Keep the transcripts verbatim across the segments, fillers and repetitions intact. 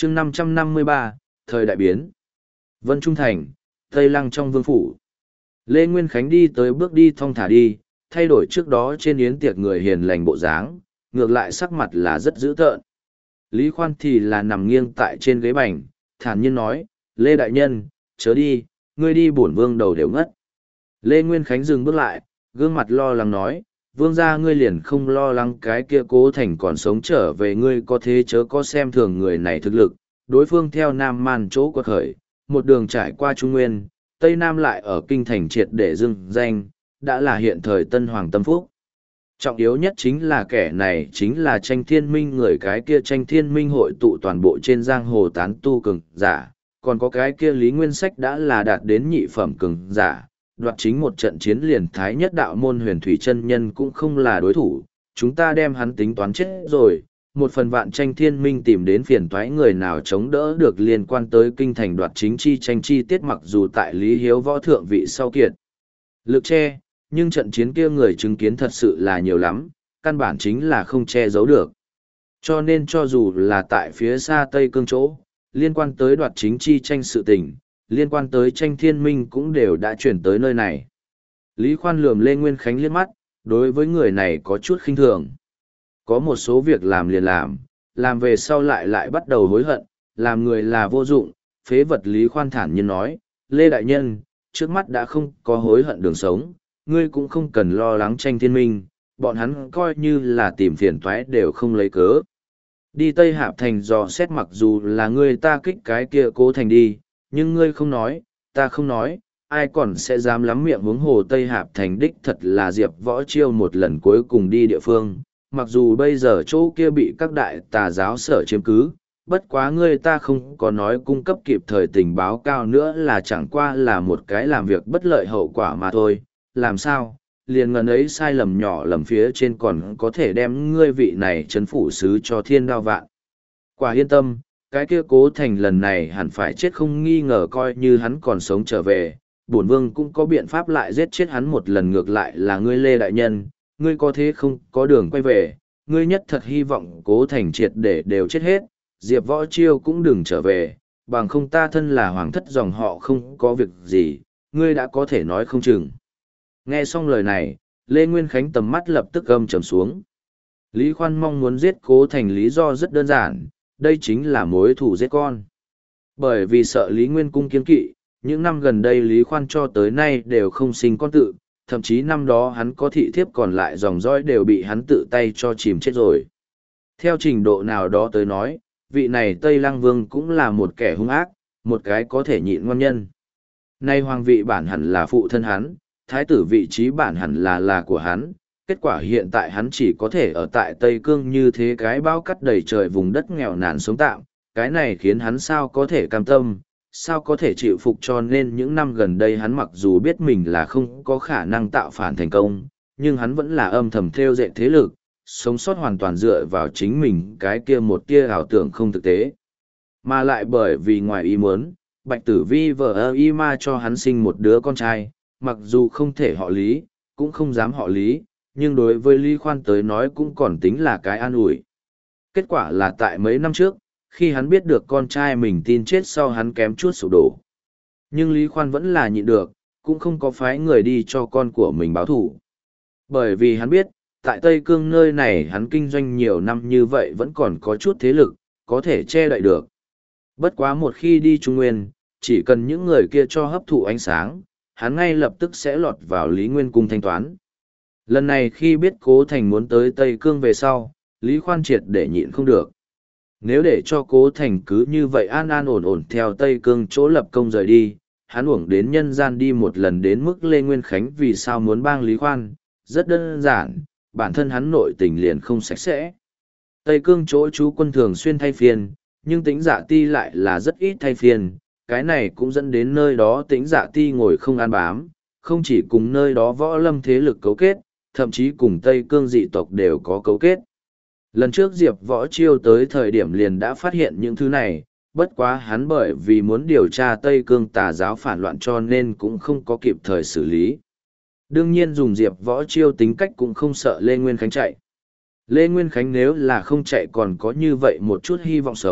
chương năm trăm năm mươi ba, thời đại biến. Vân Trung Thành, Tây Lăng trong vương phủ. Lê Nguyên Khánh đi tới bước đi thong thả đi, thay đổi trước đó trên yến tiệc người hiền lành bộ dáng, ngược lại sắc mặt là rất dữ tợn. Lý Khoan thì là nằm nghiêng tại trên ghế bành, thản nhiên nói, Lê Đại Nhân, chớ đi, ngươi đi bổn vương đầu đều ngất. Lê Nguyên Khánh dừng bước lại, gương mặt lo lắng nói, vương gia ngươi liền không lo lắng cái kia Cố Thành còn sống trở về, ngươi có thế chớ có xem thường người này thực lực, đối phương theo Nam Man chỗ quật khởi, một đường trải qua Trung Nguyên, Tây Nam lại ở kinh thành triệt để dưng danh, đã là hiện thời tân hoàng tâm phúc. Trọng yếu nhất chính là kẻ này chính là Tranh Thiên Minh, người cái kia Tranh Thiên Minh hội tụ toàn bộ trên giang hồ tán tu cường giả, còn có cái kia Lý Nguyên Sách đã là đạt đến nhị phẩm cường giả, đoạt chính một trận chiến liền thái nhất đạo môn huyền thủy chân nhân cũng không là đối thủ, chúng ta đem hắn tính toán chết rồi. Một phần vạn Tranh Thiên Minh tìm đến phiền toái người nào chống đỡ được liên quan tới kinh thành đoạt chính chi tranh chi tiết, mặc dù tại Lý Hiếu võ thượng vị sau kiệt lực che, nhưng trận chiến kia người chứng kiến thật sự là nhiều lắm, căn bản chính là không che giấu được. Cho nên cho dù là tại phía xa Tây Cương chỗ, liên quan tới đoạt chính chi tranh sự tình, liên quan tới Tranh Thiên Minh cũng đều đã chuyển tới nơi này. Lý Khoan lườm Lê Nguyên Khánh liếc mắt, đối với người này có chút khinh thường. Có một số việc làm liền làm, làm về sau lại lại bắt đầu hối hận, làm người là vô dụng, phế vật. Lý Khoan thản nhiên nói, Lê Đại Nhân, trước mắt đã không có hối hận đường sống, ngươi cũng không cần lo lắng Tranh Thiên Minh, bọn hắn coi như là tìm phiền toái đều không lấy cớ. Đi Tây Hạp Thành dò xét, mặc dù là ngươi ta kích cái kia Cố Thành đi, nhưng ngươi không nói, ta không nói, ai còn sẽ dám lắm miệng huống hồ Tây Hạp Thành đích thật là Diệp Võ Chiêu một lần cuối cùng đi địa phương. Mặc dù bây giờ chỗ kia bị các đại tà giáo sở chiếm cứ, bất quá ngươi ta không có nói cung cấp kịp thời tình báo cao nữa là chẳng qua là một cái làm việc bất lợi hậu quả mà thôi. Làm sao, liền ngần ấy sai lầm nhỏ lầm phía trên còn có thể đem ngươi vị này chấn phủ sứ cho thiên đao vạn. Quả yên tâm, cái kia Cố Thành lần này hẳn phải chết không nghi ngờ, coi như hắn còn sống trở về, bổn vương cũng có biện pháp lại giết chết hắn một lần. Ngược lại là ngươi Lê Đại Nhân, ngươi có thế không có đường quay về, ngươi nhất thật hy vọng Cố Thành triệt để đều chết hết, Diệp Võ Chiêu cũng đừng trở về, bằng không ta thân là hoàng thất dòng họ không có việc gì, ngươi đã có thể nói không chừng. Nghe xong lời này, Lê Nguyên Khánh tầm mắt lập tức âm trầm xuống. Lý Khoan mong muốn giết Cố Thành lý do rất đơn giản, đây chính là mối thù giết con. Bởi vì sợ Lý Nguyên Cung kiên kỵ, những năm gần đây Lý Khoan cho tới nay đều không sinh con tự, thậm chí năm đó hắn có thị thiếp còn lại dòng dõi đều bị hắn tự tay cho chìm chết rồi. Theo trình độ nào đó tới nói, vị này Tây Lăng Vương cũng là một kẻ hung ác, một cái có thể nhịn ngon nhân. Nay hoàng vị bản hẳn là phụ thân hắn, thái tử vị trí bản hẳn là là của hắn, kết quả hiện tại hắn chỉ có thể ở tại Tây Cương như thế cái bao cắt đầy trời vùng đất nghèo nàn sống tạm, cái này khiến hắn sao có thể cam tâm, sao có thể chịu phục. Cho nên những năm gần đây hắn mặc dù biết mình là không có khả năng tạo phản thành công, nhưng hắn vẫn là âm thầm theo dệt thế lực, sống sót hoàn toàn dựa vào chính mình cái kia một tia ảo tưởng không thực tế. Mà lại bởi vì ngoài ý muốn, Bạch Tử Vi vợ ơ y ma cho hắn sinh một đứa con trai, mặc dù không thể họ Lý, cũng không dám họ Lý, nhưng đối với Lý Khoan tới nói cũng còn tính là cái an ủi. Kết quả là tại mấy năm trước, khi hắn biết được con trai mình tin chết sau, hắn kém chút sụp đổ. Nhưng Lý Khoan vẫn là nhịn được, cũng không có phái người đi cho con của mình báo thù. Bởi vì hắn biết, tại Tây Cương nơi này hắn kinh doanh nhiều năm như vậy vẫn còn có chút thế lực, có thể che đậy được. Bất quá một khi đi Trung Nguyên, chỉ cần những người kia cho hấp thụ ánh sáng, hắn ngay lập tức sẽ lọt vào Lý Nguyên Cung thanh toán. Lần này khi biết Cố Thành muốn tới Tây Cương về sau, Lý Khoan triệt để nhịn không được. Nếu để cho Cố Thành cứ như vậy an an ổn ổn theo Tây Cương chỗ lập công rời đi, hắn uổng đến nhân gian đi một lần. Đến mức Lê Nguyên Khánh vì sao muốn bang Lý Khoan, rất đơn giản, bản thân hắn nội tình liền không sạch sẽ. Tây Cương chỗ chú quân thường xuyên thay phiên, nhưng Tĩnh Dạ Ti lại là rất ít thay phiên, cái này cũng dẫn đến nơi đó Tĩnh Dạ Ti ngồi không an bám, không chỉ cùng nơi đó võ lâm thế lực cấu kết, thậm chí cùng Tây Cương dị tộc đều có cấu kết. Lần trước Diệp Võ Chiêu tới thời điểm liền đã phát hiện những thứ này, bất quá hắn bởi vì muốn điều tra Tây Cương tà giáo phản loạn cho nên cũng không có kịp thời xử lý. Đương nhiên dùng Diệp Võ Chiêu tính cách cũng không sợ Lê Nguyên Khánh chạy. Lê Nguyên Khánh nếu là không chạy còn có như vậy một chút hy vọng sống,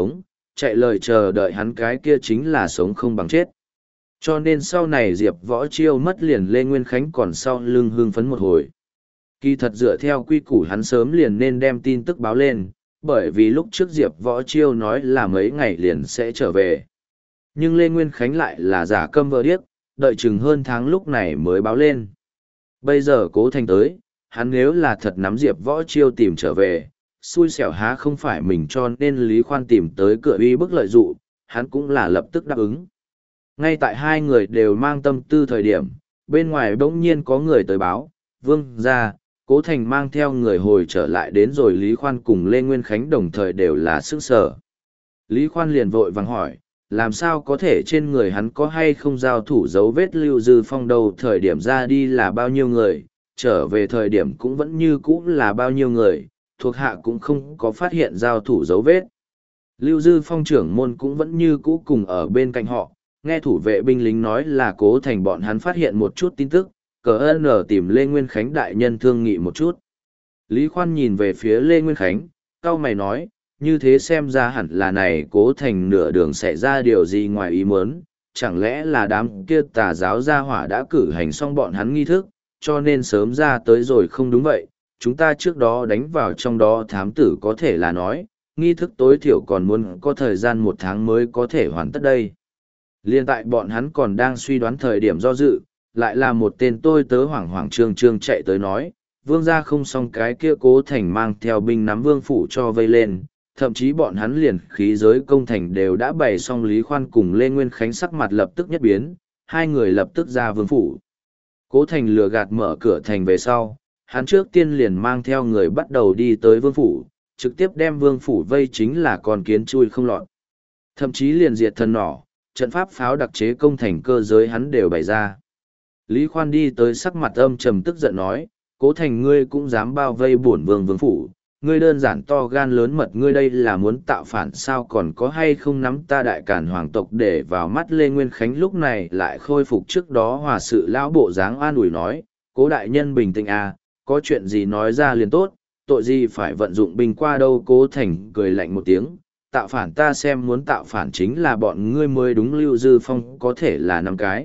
chạy lời chờ đợi hắn cái kia chính là sống không bằng chết. Cho nên sau này Diệp Võ Chiêu mất liền Lê Nguyên Khánh còn sau lưng hưng phấn một hồi. Kỳ thật dựa theo quy củ hắn sớm liền nên đem tin tức báo lên, bởi vì lúc trước Diệp Võ Chiêu nói là mấy ngày liền sẽ trở về. Nhưng Lê Nguyên Khánh lại là giả câm vờ điếc, đợi chừng hơn tháng lúc này mới báo lên. Bây giờ Cố Thành tới, hắn nếu là thật nắm Diệp Võ Chiêu tìm trở về, xui xẻo há không phải mình cho nên Lý Khoan tìm tới cửa uy bức lợi dụ, hắn cũng là lập tức đáp ứng. Ngay tại hai người đều mang tâm tư thời điểm, bên ngoài bỗng nhiên có người tới báo, vương ra, Cố Thành mang theo người hồi trở lại đến rồi Lý Khoan cùng Lê Nguyên Khánh đồng thời đều là sức sở. Lý Khoan liền vội vàng hỏi, làm sao có thể trên người hắn có hay không giao thủ dấu vết Lưu Dư Phong đâu, thời điểm ra đi là bao nhiêu người, trở về thời điểm cũng vẫn như cũ là bao nhiêu người, thuộc hạ cũng không có phát hiện giao thủ dấu vết. Lưu Dư Phong trưởng môn cũng vẫn như cũ cùng ở bên cạnh họ, nghe thủ vệ binh lính nói là Cố Thành bọn hắn phát hiện một chút tin tức, cờ ơn ở tìm Lê Nguyên Khánh đại nhân thương nghị một chút. Lý Khoan nhìn về phía Lê Nguyên Khánh, cau mày nói, như thế xem ra hẳn là này Cố Thành nửa đường xảy ra điều gì ngoài ý muốn, chẳng lẽ là đám kia tà giáo gia hỏa đã cử hành xong bọn hắn nghi thức, cho nên sớm ra tới rồi không đúng vậy, chúng ta trước đó đánh vào trong đó thám tử có thể là nói, nghi thức tối thiểu còn muốn có thời gian một tháng mới có thể hoàn tất đây. Liên tại bọn hắn còn đang suy đoán thời điểm do dự, lại là một tên tôi tớ hoảng hoảng trương trương chạy tới nói, vương gia không xong cái kia Cố Thành mang theo binh nắm vương phủ cho vây lên, thậm chí bọn hắn liền khí giới công thành đều đã bày xong. Lý Khoan cùng Lê Nguyên Khánh sắc mặt lập tức nhất biến, hai người lập tức ra vương phủ. Cố Thành lừa gạt mở cửa thành về sau, hắn trước tiên liền mang theo người bắt đầu đi tới vương phủ, trực tiếp đem vương phủ vây chính là con kiến chui không lọt. Thậm chí liền diệt thần nỏ, trận pháp pháo đặc chế công thành cơ giới hắn đều bày ra. Lý Khoan đi tới sắc mặt âm trầm tức giận nói, Cố Thành ngươi cũng dám bao vây bổn vương vương phủ, ngươi đơn giản to gan lớn mật, ngươi đây là muốn tạo phản sao, còn có hay không nắm ta Đại Càn hoàng tộc để vào mắt. Lê Nguyên Khánh lúc này lại khôi phục trước đó hòa sự lão bộ dáng an ủi nói, Cố đại nhân bình tĩnh à, có chuyện gì nói ra liền tốt, tội gì phải vận dụng binh qua đâu. Cố Thành cười lạnh một tiếng, tạo phản ta xem muốn tạo phản chính là bọn ngươi mới đúng. Lưu Dư Phong có thể là năm cái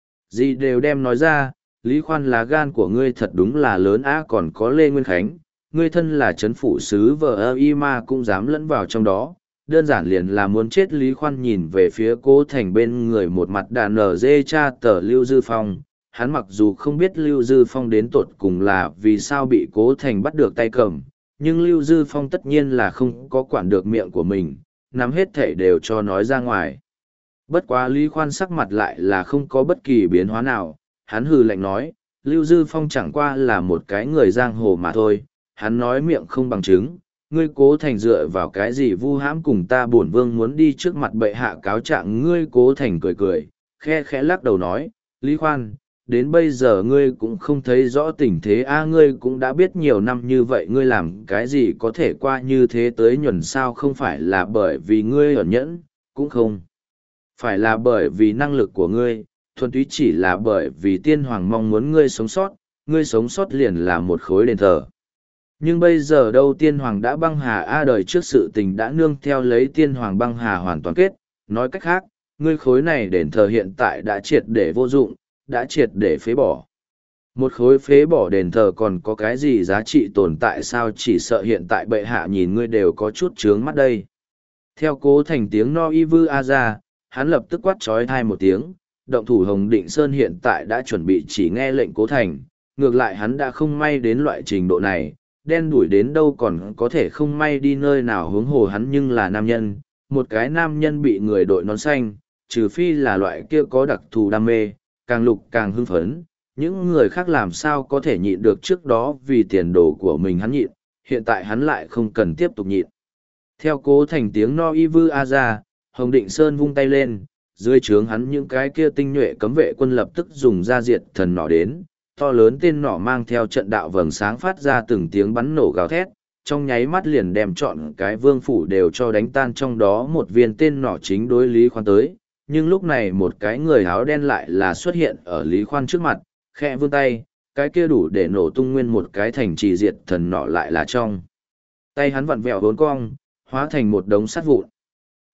gì đều đem nói ra, Lý Khoan lá gan của ngươi thật đúng là lớn á. Còn có Lê Nguyên Khánh, ngươi thân là chấn phủ sứ vợ ơ y ma cũng dám lẫn vào trong đó, đơn giản liền là muốn chết. Lý Khoan nhìn về phía Cố Thành bên người một mặt đàn nở dê cha tờ Lưu Dư Phong, hắn mặc dù không biết Lưu Dư Phong đến tột cùng là vì sao bị Cố Thành bắt được tay cầm, nhưng Lưu Dư Phong tất nhiên là không có quản được miệng của mình, nắm hết thể đều cho nói ra ngoài. Bất quá Lý Khoan sắc mặt lại là không có bất kỳ biến hóa nào, hắn hừ lạnh nói, Lưu Dư Phong chẳng qua là một cái người giang hồ mà thôi, hắn nói miệng không bằng chứng, ngươi Cố Thành dựa vào cái gì vu hãm cùng ta bổn vương muốn đi trước mặt bệ hạ cáo trạng. Ngươi Cố Thành cười cười, khe khẽ lắc đầu nói, Lý Khoan, đến bây giờ ngươi cũng không thấy rõ tình thế a, ngươi cũng đã biết nhiều năm như vậy, ngươi làm cái gì có thể qua như thế tới nhuần sao, không phải là bởi vì ngươi ẩn nhẫn, cũng không phải là bởi vì năng lực của ngươi, thuần túy chỉ là bởi vì tiên hoàng mong muốn ngươi sống sót, ngươi sống sót liền là một khối đền thờ. Nhưng bây giờ đâu, tiên hoàng đã băng hà a, đời trước sự tình đã nương theo lấy tiên hoàng băng hà hoàn toàn kết, nói cách khác, ngươi khối này đền thờ hiện tại đã triệt để vô dụng, đã triệt để phế bỏ. Một khối phế bỏ đền thờ còn có cái gì giá trị tồn tại sao, chỉ sợ hiện tại bệ hạ nhìn ngươi đều có chút trướng mắt đây. Theo Cố Thành tiếng no y vư a ra, hắn lập tức quát trói thai một tiếng, động thủ Hồng Định Sơn hiện tại đã chuẩn bị chỉ nghe lệnh Cố Thành, ngược lại hắn đã không may đến loại trình độ này, đen đuổi đến đâu còn có thể không may đi nơi nào, huống hồ hắn nhưng là nam nhân, một cái nam nhân bị người đội nón xanh, trừ phi là loại kia có đặc thù đam mê, càng lục càng hưng phấn, những người khác làm sao có thể nhịn được. Trước đó vì tiền đồ của mình hắn nhịn, hiện tại hắn lại không cần tiếp tục nhịn. Theo Cố Thành tiếng no y vư a ra, Hồng Định Sơn vung tay lên, dưới trướng hắn những cái kia tinh nhuệ cấm vệ quân lập tức dùng ra diệt thần nỏ đến, to lớn tên nỏ mang theo trận đạo vầng sáng phát ra từng tiếng bắn nổ gào thét, trong nháy mắt liền đem trọn cái vương phủ đều cho đánh tan. Trong đó một viên tên nỏ chính đối Lý Khoan tới, nhưng lúc này một cái người áo đen lại là xuất hiện ở Lý Khoan trước mặt, khẽ vươn tay, cái kia đủ để nổ tung nguyên một cái thành trì diệt thần nỏ lại là trong tay hắn vặn vẹo vốn cong, hóa thành một đống sắt vụn.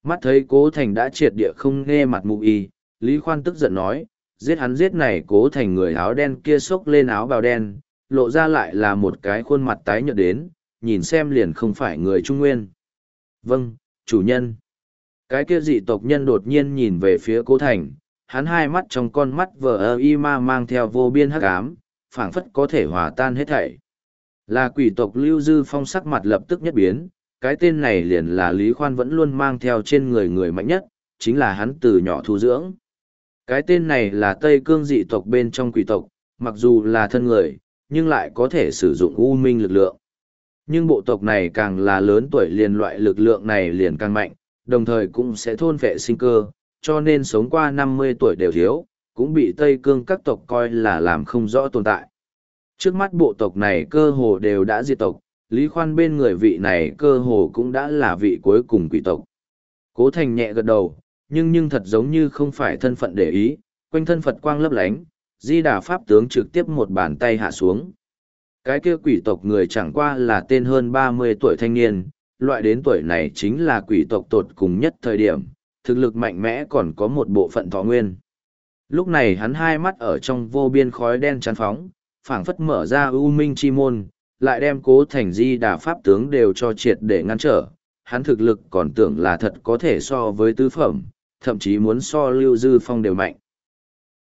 Mắt thấy Cố Thành đã triệt địa không nghe mặt mụ y, Lý Khoan tức giận nói, giết hắn giết này. Cố Thành người áo đen kia xốc lên áo bào đen, lộ ra lại là một cái khuôn mặt tái nhợt đến, nhìn xem liền không phải người Trung Nguyên. Vâng, chủ nhân. Cái kia dị tộc nhân đột nhiên nhìn về phía Cố Thành, hắn hai mắt trong con mắt vờ ơ y ma mang theo vô biên hắc ám, phảng phất có thể hòa tan hết thảy. Là quỷ tộc Lưu Dư Phong sắc mặt lập tức nhất biến, cái tên này liền là Lý Khoan vẫn luôn mang theo trên người người mạnh nhất, chính là hắn từ nhỏ thu dưỡng. Cái tên này là Tây Cương dị tộc bên trong quỷ tộc, mặc dù là thân người, nhưng lại có thể sử dụng u minh lực lượng. Nhưng bộ tộc này càng là lớn tuổi liền loại lực lượng này liền càng mạnh, đồng thời cũng sẽ thôn phệ sinh cơ, cho nên sống qua năm mươi tuổi đều thiếu, cũng bị Tây Cương các tộc coi là làm không rõ tồn tại. Trước mắt bộ tộc này cơ hồ đều đã diệt tộc, Lý Khoan bên người vị này cơ hồ cũng đã là vị cuối cùng quỷ tộc. Cố Thành nhẹ gật đầu, nhưng nhưng thật giống như không phải thân phận để ý, quanh thân Phật quang lấp lánh, Di Đà Pháp tướng trực tiếp một bàn tay hạ xuống. Cái kia quỷ tộc người chẳng qua là tên hơn ba mươi tuổi thanh niên, loại đến tuổi này chính là quỷ tộc tột cùng nhất thời điểm, thực lực mạnh mẽ còn có một bộ phận thọ nguyên. Lúc này hắn hai mắt ở trong vô biên khói đen chán phóng, phảng phất mở ra u minh chi môn, lại đem Cố Thành Di Đà Pháp tướng đều cho triệt để ngăn trở. Hắn thực lực còn tưởng là thật có thể so với tứ phẩm, thậm chí muốn so Lưu Dư Phong đều mạnh.